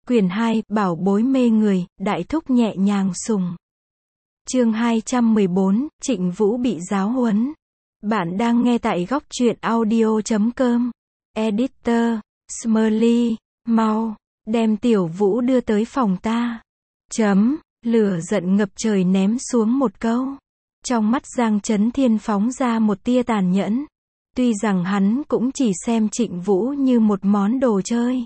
Quyển 2, Bảo bối mê người, đại thúc nhẹ nhàng sùng. Chương 214, Trịnh Vũ bị giáo huấn. Bạn đang nghe tại góc truyện audio.com. Editor, Smiley, mau, đem Tiểu Vũ đưa tới phòng ta. Lửa giận ngập trời ném xuống một câu. Trong mắt Giang Chấn Thiên phóng ra một tia tàn nhẫn. Tuy rằng hắn cũng chỉ xem Trịnh Vũ như một món đồ chơi.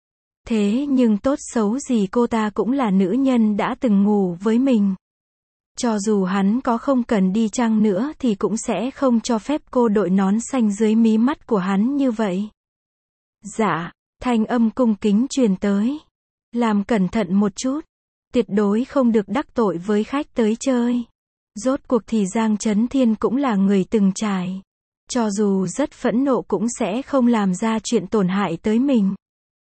Thế nhưng tốt xấu gì cô ta cũng là nữ nhân đã từng ngủ với mình. Cho dù hắn có không cần đi chăng nữa thì cũng sẽ không cho phép cô đội nón xanh dưới mí mắt của hắn như vậy. Dạ, thanh âm cung kính truyền tới. Làm cẩn thận một chút. Tuyệt đối không được đắc tội với khách tới chơi. Rốt cuộc thì Giang Chấn Thiên cũng là người từng trải. Cho dù rất phẫn nộ cũng sẽ không làm ra chuyện tổn hại tới mình.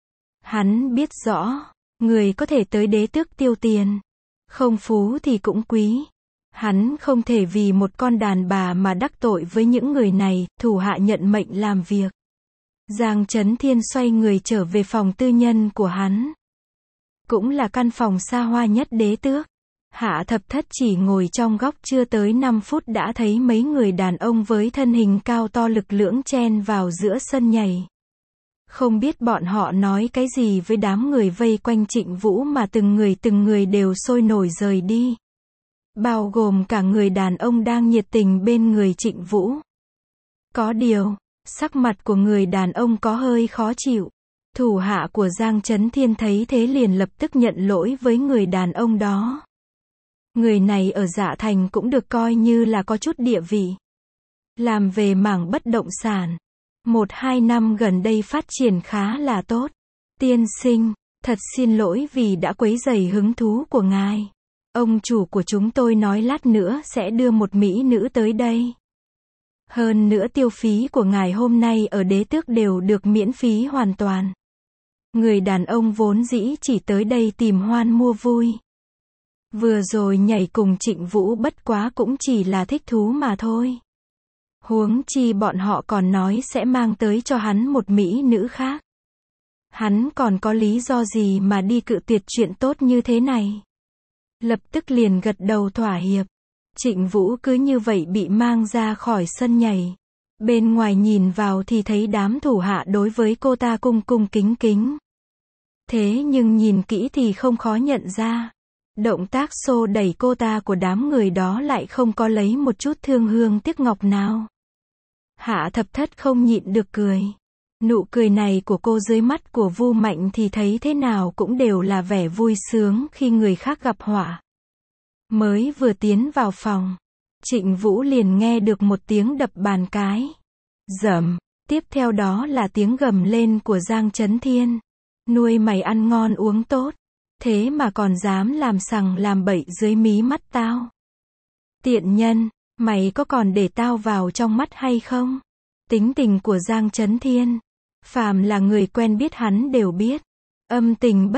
Hắn biết rõ, người có thể tới đế tước tiêu tiền. Không phú thì cũng quý. Hắn không thể vì một con đàn bà mà đắc tội với những người này, thủ hạ nhận mệnh làm việc. Giang Chấn Thiên xoay người trở về phòng tư nhân của hắn. Cũng là căn phòng xa hoa nhất đế tước. Hạ Thập Thất chỉ ngồi trong góc chưa tới 5 phút đã thấy mấy người đàn ông với thân hình cao to lực lưỡng chen vào giữa sân nhảy. Không biết bọn họ nói cái gì với đám người vây quanh Trịnh Vũ mà từng người đều sôi nổi rời đi. Bao gồm cả người đàn ông đang nhiệt tình bên người Trịnh Vũ. Có điều, sắc mặt của người đàn ông có hơi khó chịu. Thủ hạ của Giang Chấn Thiên thấy thế liền lập tức nhận lỗi với người đàn ông đó. Người này ở Dạ Thành cũng được coi như là có chút địa vị. Làm về mảng bất động sản. 1-2 năm gần đây phát triển khá là tốt. Tiên sinh, thật xin lỗi vì đã quấy rầy hứng thú của ngài. Ông chủ của chúng tôi nói lát nữa sẽ đưa một mỹ nữ tới đây. Hơn nữa tiêu phí của ngài hôm nay ở đế tước đều được miễn phí hoàn toàn. Người đàn ông vốn dĩ chỉ tới đây tìm hoan mua vui. Vừa rồi nhảy cùng Trịnh Vũ bất quá cũng chỉ là thích thú mà thôi. Huống chi bọn họ còn nói sẽ mang tới cho hắn một mỹ nữ khác. Hắn còn có lý do gì mà đi cự tuyệt chuyện tốt như thế này? Lập tức liền gật đầu thỏa hiệp. Trịnh Vũ cứ như vậy bị mang ra khỏi sân nhảy. Bên ngoài nhìn vào thì thấy đám thủ hạ đối với cô ta cung cung kính kính. Thế nhưng nhìn kỹ thì không khó nhận ra. Động tác xô đẩy cô ta của đám người đó lại không có lấy một chút thương hương tiếc ngọc nào. Hạ Thập Thất không nhịn được cười. Nụ cười này của cô dưới mắt của Vu Mạnh thì thấy thế nào cũng đều là vẻ vui sướng khi người khác gặp họa. Mới vừa tiến vào phòng, Trịnh Vũ liền nghe được một tiếng đập bàn cái. Rầm, tiếp theo đó là tiếng gầm lên của Giang Chấn Thiên. Nuôi mày ăn ngon uống tốt, thế mà còn dám làm sằng làm bậy dưới mí mắt tao. Tiện nhân, mày có còn để tao vào trong mắt hay không? Tính tình của Giang Chấn Thiên, phàm là người quen biết hắn đều biết. Âm tình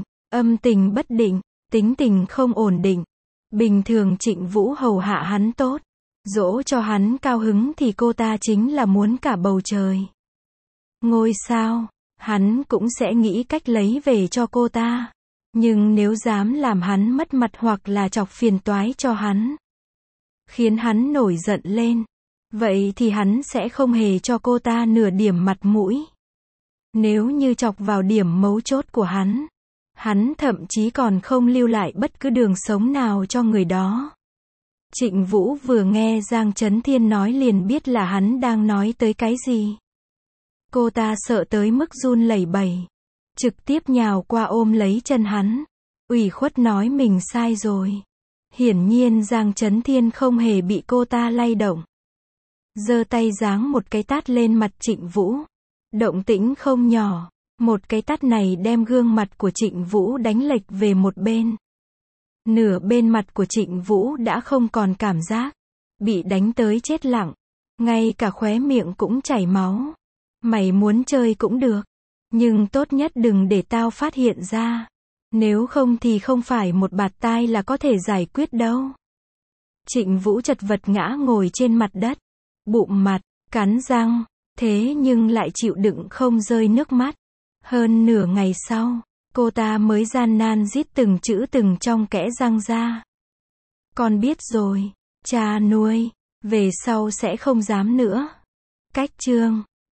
bất định, tính tình không ổn định. Bình thường Trịnh Vũ hầu hạ hắn tốt, dỗ cho hắn cao hứng thì cô ta chính là muốn cả bầu trời. Ngôi sao, hắn cũng sẽ nghĩ cách lấy về cho cô ta. Nhưng nếu dám làm hắn mất mặt hoặc là chọc phiền toái cho hắn, khiến hắn nổi giận lên, vậy thì hắn sẽ không hề cho cô ta nửa điểm mặt mũi. Nếu như chọc vào điểm mấu chốt của hắn thậm chí còn không lưu lại bất cứ đường sống nào cho người đó. Trịnh Vũ vừa nghe Giang Chấn Thiên nói liền biết là hắn đang nói tới cái gì. Cô ta sợ tới mức run lẩy bẩy, trực tiếp nhào qua ôm lấy chân hắn, ủy khuất nói mình sai rồi. Hiển nhiên Giang Chấn Thiên không hề bị cô ta lay động. Giơ tay giáng một cái tát lên mặt Trịnh Vũ. Động tĩnh không nhỏ, một cái tát này đem gương mặt của Trịnh Vũ đánh lệch về một bên. Nửa bên mặt của Trịnh Vũ đã không còn cảm giác, bị đánh tới chết lặng, ngay cả khóe miệng cũng chảy máu. Mày muốn chơi cũng được, nhưng tốt nhất đừng để tao phát hiện ra. Nếu không thì không phải một bạt tai là có thể giải quyết đâu. Trịnh Vũ chật vật ngã ngồi trên mặt đất, bụm mặt, cắn răng, thế nhưng lại chịu đựng không rơi nước mắt. Hơn nửa ngày sau, Cô ta mới gian nan rít từng chữ từng trong kẽ răng ra. Con biết rồi, cha nuôi, về sau sẽ không dám nữa. Cách chương